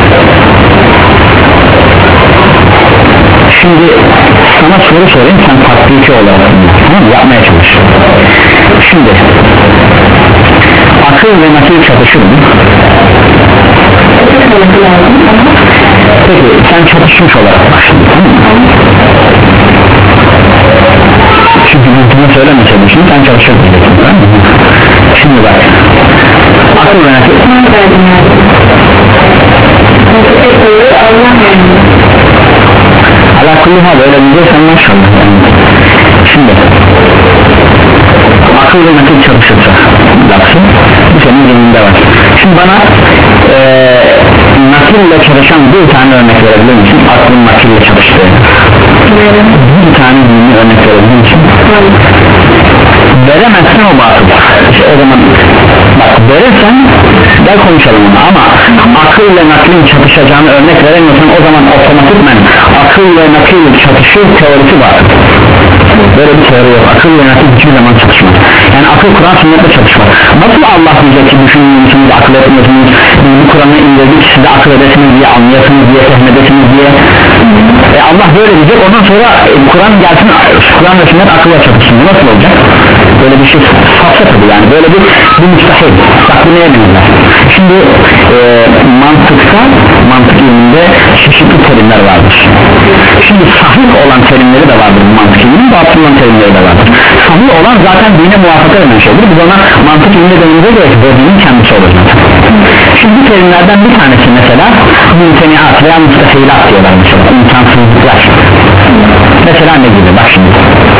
şimdi sana soru sorayım, sen tatbiki olarak tamam, yapmaya çalış. Şimdi akıl ve nakil çatışır mı? Peki sen çatışmış olarak bak şimdi, tamam mı? Çünkü bunu söylemeseydin şimdi sen çalışır diyeceksin, tamam mı? Şimdi bak akıl ve nakil ala kulli hal öyle diyeceksen maşallah yani. Şimdi akıl ve nakil çalışırsa laksın bu senin zihninde var. Şimdi bana ee, nakille çalışan bir tane örnek verebilir misin? Aklın nakille çalıştığı bir tane zihnine örnek verebilir misin? Veremezsen o batıl. İşte o zaman bak verirsen gel konuşalım onu ama akıl ile naklin çatışacağını örnek veremiyorsan o zaman otomatikmen akıl ve nakil çatışır teorisi var. Böyle bir teori yok. Akıl ve nakil hiçbir zaman çatışmaz. Yani akıl Kur'an sünnetle çatışmaz. Nasıl Allah diyecek ki düşünmüyorsunuz, akıl etmiyorsunuz, bu Kur'an'ı indirdik size akıl edesiniz diye, anlayasınız diye, fehmedesiniz diye. E Allah böyle diyecek, ondan sonra e, Kur'an gelsin, Kur'an ve sünnet akılla çatışsın. Bu nasıl olacak? Böyle bir şey safsa tabi yani, böyle bir, bir müstahil. Bak bu neye benzer? Şimdi e, mantıkta, mantık ilminde çeşitli terimler vardır. Şimdi sahih olan terimleri de vardır bu mantık ilminin, batıl olan terimleri de vardır. Sahih olan zaten dine muvafaka eden şeydir. Biz ona mantık ilminde denildiğine göre bu dinin kendisi olur. Şimdi bu terimlerden bir tanesi mesela mümteniat veya müstahilat diyorlar mesela, imkansızlıklar. Mesela ne gibi? Bak şimdi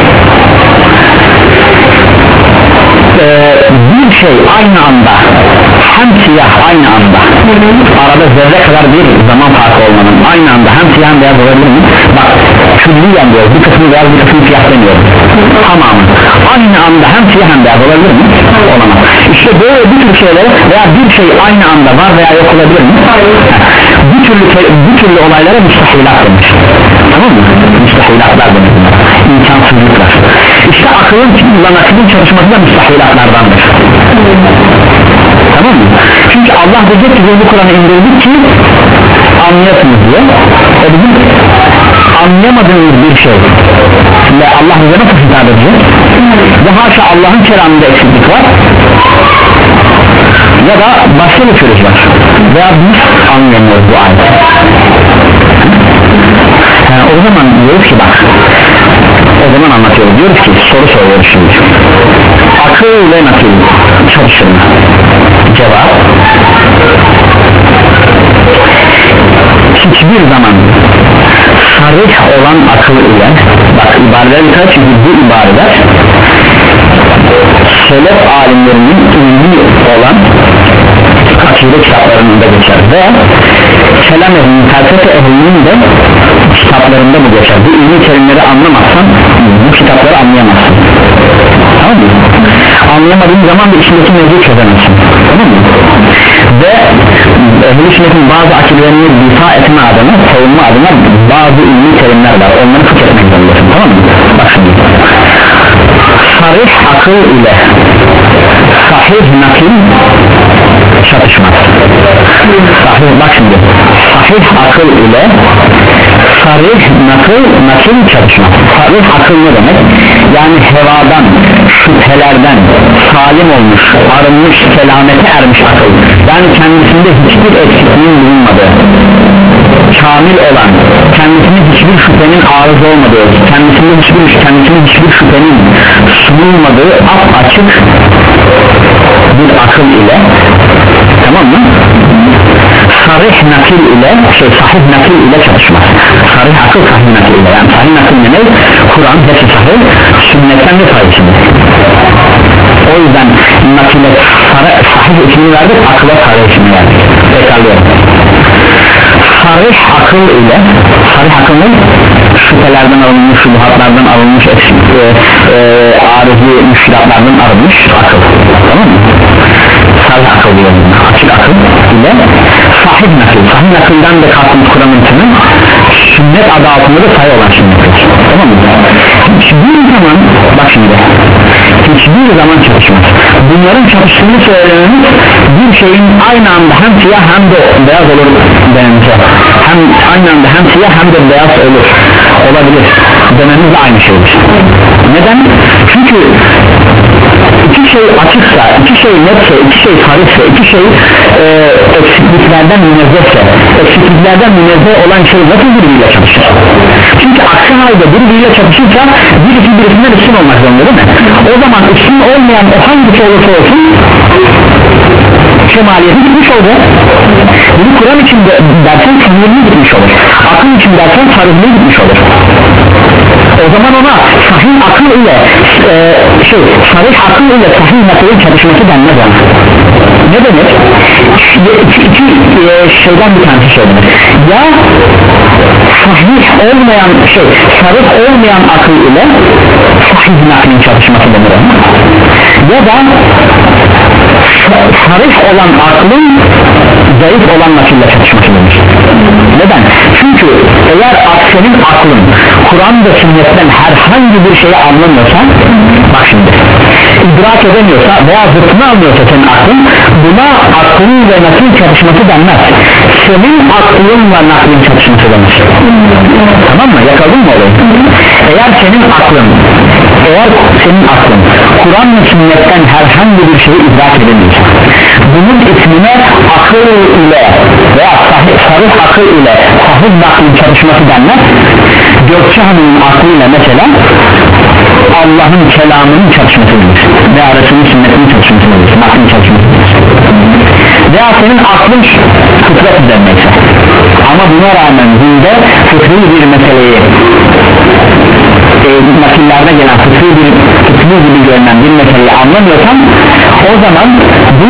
ee, bir şey aynı anda hem siyah aynı anda arada zerre kadar bir zaman farkı olmanın aynı anda hem siyah hem beyaz olabilir mi? Bak külliyen diyoruz, bir kısmı beyaz bir kısmı siyah demiyoruz, tamamı aynı anda hem siyah hem beyaz olabilir mi? Olamaz. İşte böyle bir tür şeyler veya bir şey aynı anda var veya yok olabilir mi? Bu türlü, bu türlü olaylara müstahilat denir, tamam mı? Müstahilatlar denir, imkansızlıklar. İşte akılın ile naklin çalışması da müstahilatlardandır, tamam mı? Çünkü Allah diyecek ki biz bu Kur'an'ı indirdik ki anlayasınız diye. E bizim anlayamadığımız bir şey ve Allah bize nasıl hitap edecek? Ya haşa Allah'ın kelamında eksiklik var ya da başka bir sürüş var veya biz anlayamıyoruz bu ayeti. Yani o zaman diyoruz ki bak, o zaman anlatıyoruz, diyoruz ki soru soruyoruz şimdi, akıl ve nakil çalışır mı? Cevap, hiçbir zaman sarih olan akıl ile, bak ibareler birkaç, çünkü bu ibareler selef alimlerinin ilmi olan akide kitaplarında geçer ve kelam ehlinin, felsefe ehlinin de kitaplarında bu geçer. Bu ilmi terimleri anlamazsan bu kitapları anlayamazsın, tamam mı? Anlayamadığın zaman da içindeki mevzuyu çözemezsin, tamam mı? Ve ehl-i sünnetin bazı akidelerini difa etme adına, savunma adına bazı ilmi terimler var, onları fıkh etmek zorundasın, tamam mı? Bak şimdi, sarih akıl ile sahih nakil çatışmaz. Sahih, bak şimdi, sahih akıl ile sarih nakil, nakil çatışmaz. Sarih akıl ne demek? Yani hevadan, şüphelerden salim olmuş, arınmış, selamete ermiş akıl, yani kendisinde hiçbir eksikliğin bulunmadığı, kamil olan, kendisinde hiçbir şüphenin arız olmadığı, kendisinde hiçbir, kendisinde hiçbir şüphenin sunulmadığı açık bir akıl ile, tamam mı? Sarih nakil ile, şey sahih nakil ile çalışmaz. Sarih akıl sahih nakil ile, yani sahih nakil ne? Kur'an hepsi sahih, sünnetten de sahihsindir. O yüzden nakile sahih ismini verdik, akıla sarih ismini verdik. Tekrarlıyorum. Sarih akıl ile, sarih akıl ne? Şüphelerden alınmış, şubuhatlardan alınmış, e, e, arızi müşkilatlardan arınmış akıl, tamam mı? Sarih akıl diyor, açık akıl ile sahih nakil, sahih nakilden de kalkmış Kur'an'ın tümü, sünnet adı altında da sahih olan sünnetler, tamam mı? Hiçbir zaman, bak şimdi, hiçbir zaman çalışmaz. Bunların çalıştığını söylememiz, bir şeyin aynı anda hem siyah hem de beyaz olur denilse, hem aynı anda hem siyah hem de beyaz olur, olabilir dememiz de aynı şeydir. Neden? Çünkü iki şey açıksa, iki şey netse, iki şey sarıksa, iki şey e, eksikliklerden münezzehse, eksikliklerden münezzeh olan şey nasıl birbiriyle çalışır? Çünkü aksi halde birbiriyle çalışırsa birisi birisinden üstün olmak zorunda, değil mi? O zaman üstün olmayan o hangisi olursa olsun kemaliyeti gitmiş olur. Bunu Kur'an için de dersen sinirli gitmiş olur, akıl için dersen sarıklı gitmiş olur. O zaman ona sahih akıl ile e, şey, sarih akıl ile sahih nakilin çalışması denmez ona. Ne demek? İki, iki e, şeyden bir tanesi söylenir. Ya sahih olmayan şey, sarih olmayan akıl ile sahih naklin çalışması denir ona. Ya da sarih olan aklın zayıf olan nakille çalışması denir. Neden? Çünkü eğer senin aklın Kur'an ve sünnetten herhangi bir şeyi anlamıyorsa, bak şimdi, idrak edemiyorsa veya zıttını almıyorsa senin aklın, buna aklın ve nakil çalışması denmez. Senin aklınla naklin çalışması denir. Tamam mı? Yakaladın mı olayı? Eğer senin aklın, eğer senin aklın Kur'an ve sünnetten herhangi bir şeyi idrak edemiyorsa, bunun ismine akıl ile veya sahih, sarih akıl ile sahih naklin çalışması denmez. Gökçe Hanım'ın aklıyla mesela Allah'ın kelamının çalışması denir veya Resul'ün sünnetinin çalışması denir, naklin çalışması denir. Veya senin aklın fıtrat üzerineyse ama buna rağmen dinde fıtri bir meseleyi e, nakillerde gelen fıtri bir fıtri gibi görünen bir meseleyi anlamıyorsan, o zaman bu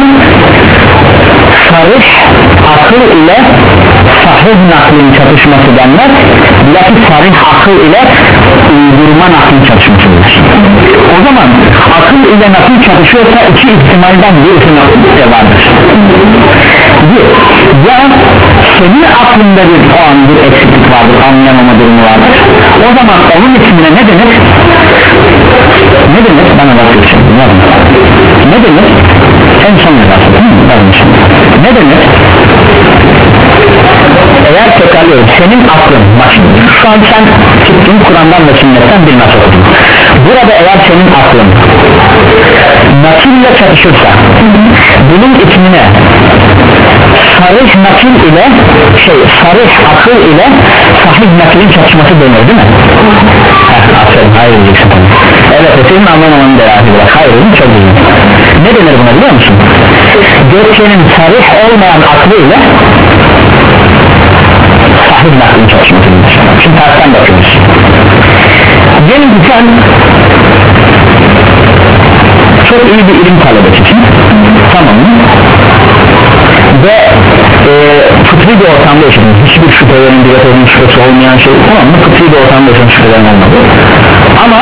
sarih akıl ile sahih naklin çalışması denmez, bilakis sarih akıl ile uydurma naklin çalışması denir. O zaman akıl ile nakil çalışıyorsa iki ihtimalden birisi vardır. Bir, ya senin aklında bir o an bir eksiklik vardır, anlayamama durumu vardır, o zaman onun ismine ne denir? Ne denir? Bana bakıyorsun, ne denir? En son yazarsı, ne denir? Eğer tekrarlıyoruz, senin aklın, bak şimdi şu an sen çıktın Kur'an'dan ve sünnetten bir nas okudun. Burada eğer senin aklın nakille çatışırsa bunun ismine sarih nakil ile şey sarih akıl ile sahih nakilin çatışması denir değil mi? Heh, aferin, hayır diyeceksin. Evet, senin anlamamanın delahı var. Hayır, çok iyi. Ne denir buna biliyor musun? Gökçenin sarih olmayan aklı ile sahih naklin çatışması denir. Şimdi tersten bakıyoruz. Diyelim ki sen çok iyi bir ilim talebesisin, tamam mı? Ve e, fıtri bir ortamda yaşadın, hiçbir şüphelerin bir yatırım şüphesi olmayan şey, tamam mı? Fıtri bir ortamda yaşadın, şüphelerin olmadı. Ama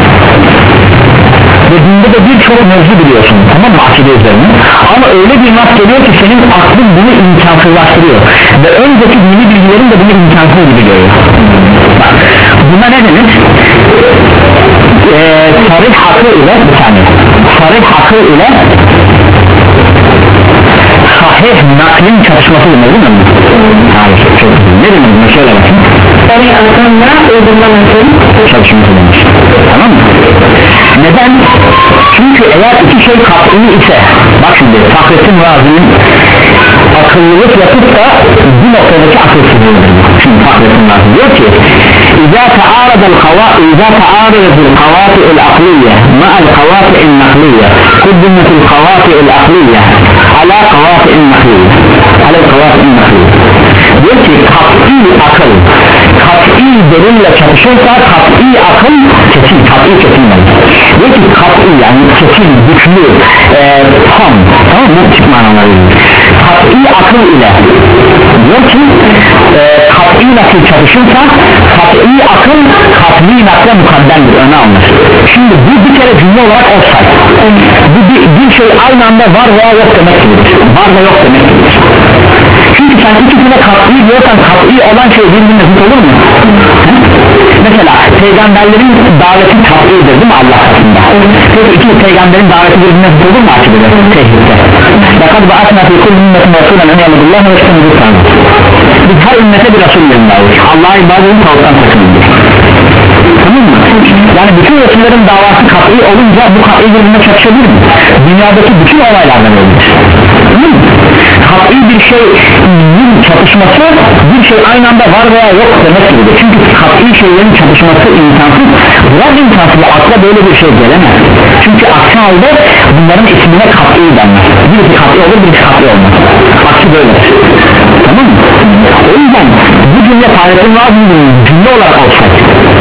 ve dinde de birçok mevzu biliyorsun, tamam mı, akide üzerine, ama öyle bir nas geliyor ki senin aklın bunu imkansızlaştırıyor ve önceki dini bilgilerin de bunu imkansız gibi görüyor. Bak, buna ne denir? Ee, sarih akıl ile bir saniye sarih akıl ile sahih naklin çatışması denir değil mi? Hayır, çok güzel. Ne denir bunu şöyle bakın. Sarih akılla uydurma naklin çatışması denir, tamam mı? Neden? Çünkü eğer iki şey kat'i ise, bak şimdi Fahrettin Razi'nin akıllılık yapıp da bu noktadaki akılsızlığıdır. Şimdi Fahrettin Razi diyor ki İzâ teâradal kavâti'il akliyye ma'al kavâti'il nakliyye kuddimetil kavâti'il akliyye ala kavâti'il nakliyye ala kavâti'il nakliyye diyor ki kat'i akıl kat'i delille çatışırsa kat'i akıl kesin, kat'i kesin olur. Diyor ki kat'i yani kesin, güçlü, e, tam, tamam mı? Tip manaları kat'i akıl ile diyor ki e, kat'i nakil çatışırsa kat'i akıl kat'i nakle mukaddendir, öne alınır. Şimdi bu bir kere cümle olarak offside. Bu bir, bir şey aynı anda var veya yok demek gibidir. Var ve yok demek gibidir. Çünkü sen ikisine kat'i diyorsan kat'i olan şey birbirine zıt olur mu? He? Mesela peygamberlerin daveti kat'idir değil mi Allah katında? Peki iki peygamberin daveti birbirine zıt olur mu açıkçası? Tehdide. Fakat ba'atna fi kulli ümmetin rasulen en ya'budullaha ve yectenibu ta'budu. Biz her ümmete bir rasul gönderdik. Allah'a ibadetini tavuktan sakındır. Tamam mı? Yani bütün Resullerin davası kat'i olunca bu kat'i birbirine çatışabilir mi? Dünyadaki bütün olaylardan ölmüş. Tamam mı? Kat'i bir şeyin çatışması bir şey aynı anda var veya yok demek gibidir. Çünkü kat'i şeylerin çatışması imkansız. Bırak imkansız, akla böyle bir şey gelemez. Çünkü aksi halde bunların ismine kat'i denmez. Birisi kat'i olur, birisi kat'i olmaz. Aksi böyledir. Tamam mı? O yüzden bu cümle Fahrettin Razi'nin cümle olarak olsaydı,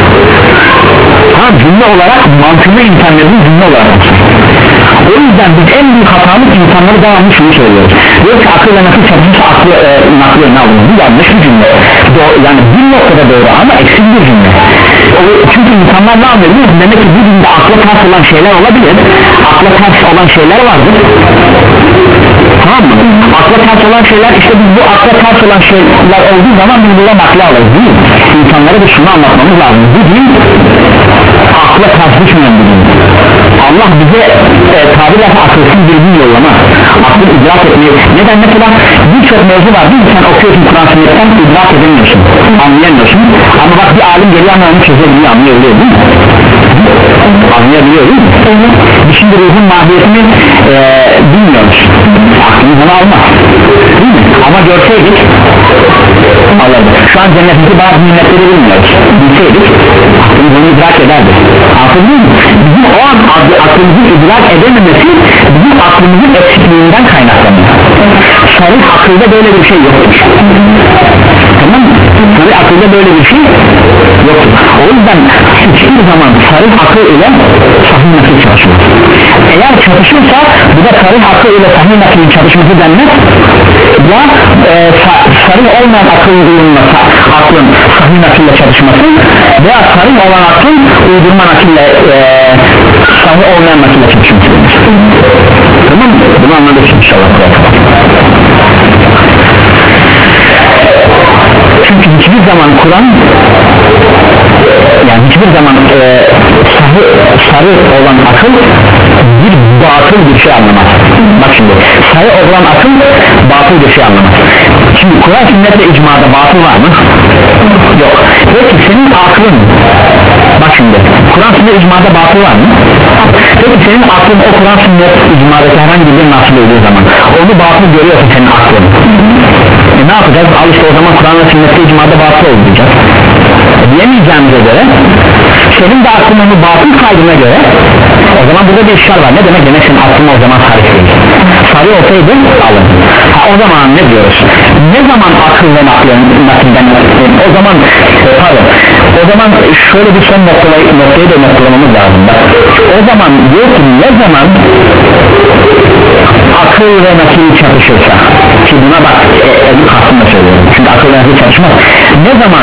ha cümle olarak mantıklı insanların cümle olarak olsaydı. O yüzden biz en büyük hatamız insanları devamlı şunu söylüyoruz. Diyor ki akılla nakıl çatışırsa aklı e, naklı ne alınır? Bu yanlış bir cümle. Doğru, yani bir noktada doğru ama eksik bir cümle. O, çünkü insanlar ne anlıyor? Demek ki bu cümle akla ters olan şeyler olabilir. Akla ters olan şeyler vardır. Tamam mı? Akla ters olan şeyler, işte biz bu akla ters olan şeyler olduğu zaman biz buna nakli alırız değil mi? İnsanlara da şunu anlatmamız lazım. Bu din akla ters düşmeyen bir din. Allah bize e, tabirle akılsız bir din yollama, aklı idrak etmeyi. Neden? Mesela birçok mevzu var değil mi? Sen okuyorsun Kur'an sünnetten idrak edemiyorsun, anlayamıyorsun. Ama bak bir alim geliyor ama onu çözebiliyor, anlayabiliyor değil mi? Anlayabiliyor değil mi? Biz şimdi ruhun mahiyetini e, bilmiyoruz. Aklımız onu almaz değil mi? Ama görseydik alırdık. Şu an cennetteki bazı nimetleri bilmiyoruz. Bilseydik aklımız onu idrak ederdi. Anladın mı? Bizim o an aklımızın idrak edememesi bizim aklımızın eksikliğinden kaynaklanıyor. Sarı akılda böyle bir şey yoktur. Tamam mı? Sarı akılda böyle bir şey yoktur. O yüzden hiçbir zaman sarı akıl ile sahih nakil çalışmaz. Eğer çalışırsa bu da sarı akıl ile sahih nakilin çalışması denmez. Ya e, sa sarı olmayan akılın uyulması, aklın sahih nakille çalışması veya sarı olan aklın uydurma nakille e, sahih olmayan nakille çalışması denir. Tamam mı? Bunu anladık inşallah. Çünkü hiçbir zaman Kur'an, yani hiçbir zaman e, sarı, sarı olan akıl bir batıl bir şey anlamaz. Bak şimdi sarı olan akıl batıl bir şey anlamaz. Şimdi Kur'an sünnetle icmada batıl var mı? Yok. Peki senin aklın, bak şimdi Kur'an sünnet icmada batıl var mı? Peki senin aklın o Kur'an sünnet icmadaki herhangi bir nasıl olduğu zaman onu batıl görüyorsa senin aklın, e ne yapacağız? Al işte o zaman Kur'an ve sünnette icmada batıl olacak e, diyemeyeceğimize göre senin de aklın onu batıl kaydına göre o zaman burada bir işgal var. Ne demek? Demek senin aklın o zaman sarı değil. Sarı olsaydı alın. Ha, o zaman ne diyoruz? Ne zaman akıl ve naklın nakilden o zaman e, pardon o zaman şöyle bir son noktayı, noktayı da noktalamamız lazım. Bak, o zaman diyor ki ne zaman akıl ve nakil çatışırsa, ki buna bak e, e, kastımla söylüyorum çünkü akıl ve nakil çatışmaz. Ne zaman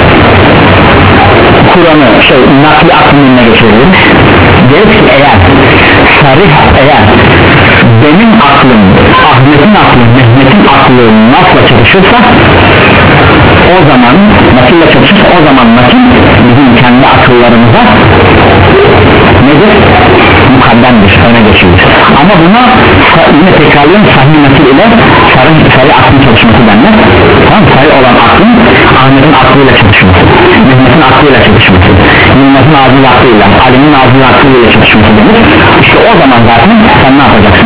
Kur'an'ı şey nakli aklın önüne geçirir? Deriz ki eğer sarih, eğer benim aklım Ahmet'in aklı, Mehmet'in aklı nasla çatışırsa o zaman nakille çatışırsa o zaman nakil bizim kendi akıllarımıza nedir? Mukaddemdir, öne geçiyor. Ama buna yine tekrarlıyorum, sahih nakil ile sarih, sarih aklın çalışması denmez. Tamam, sarih olan aklın Ahmet'in aklıyla çalışması, Mehmet'in aklıyla çalışması, Mehmet'in ağzının aklıyla, Ali'nin ağzının aklıyla çalışması denir. İşte o zaman zaten sen ne yapacaksın?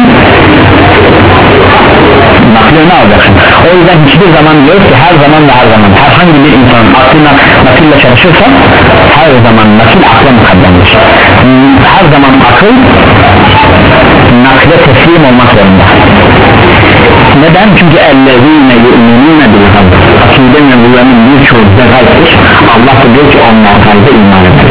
Nakli ne alacaksın? O yüzden hiçbir zaman diyoruz ki her zaman ve her zaman herhangi bir insanın aklına nakille çalışırsa her zaman nakil akla mukaddemdir. Her zaman akıl nakle teslim olmak zorunda. Neden? Çünkü ellezine yu'minune bil gayb, akide mevzularının birçoğu da gaybdir. Allah da diyor ki onlar gaybe iman eder.